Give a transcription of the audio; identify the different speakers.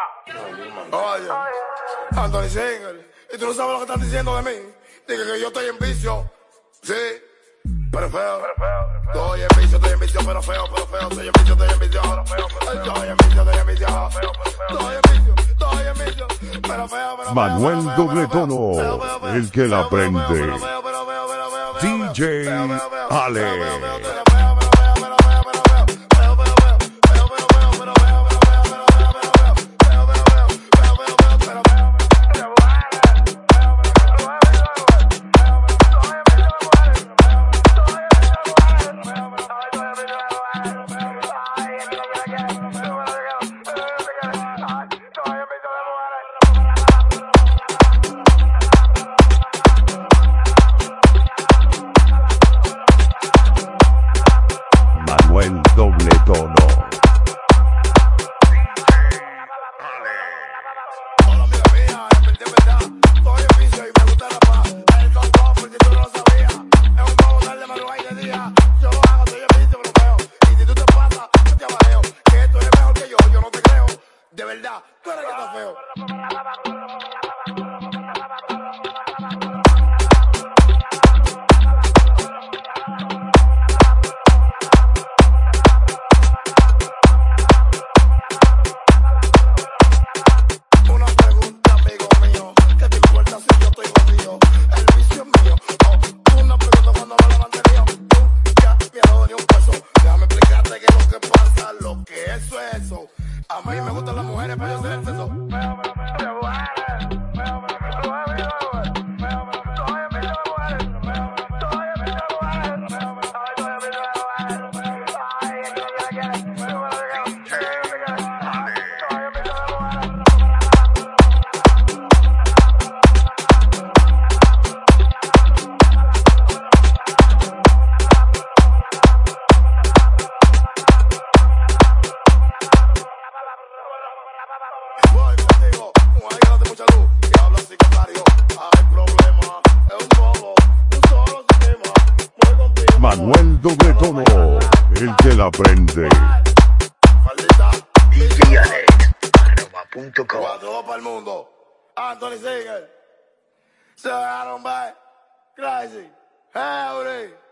Speaker 1: Oye, Anthony Singer, y tú no sabes lo que están diciendo de mí. Dije que yo estoy en vicio. Sí, pero feo. Estoy en vicio, pero feo, Estoy en vicio, estoy en vicio, pero feo. Estoy en vicio, estoy en vicio. Estoy en vicio, pero feo,
Speaker 2: Manuel Doble Tono, el que la prende. DJ Ale. Manuel Doble Tono.
Speaker 1: Hola amiga mía, en verdad, estoy en vicio y me gusta la paz. El control, porque tú no lo sabías. Es un bobo darle madrugada y de día. Yo lo hago, estoy en vicio, pero feo. Y si tú te pasas, yo te abajeo. Que tú eres mejor que yo no te creo. De verdad, tú eres que estás feo. A mí me gustan las mujeres para yo hacer el sexo. Voy contigo, mujer que no te mucha luz y habla así contrario. Hay problema, es un bobo, un solo sistema. Voy contigo.
Speaker 2: Manuel Doble Tono, el que la prende.
Speaker 1: Maldita.
Speaker 3: DJAlet.com.
Speaker 1: Cuatro para el mundo. Anthony Singer. Se dejaron ver. Crazy. Howdy.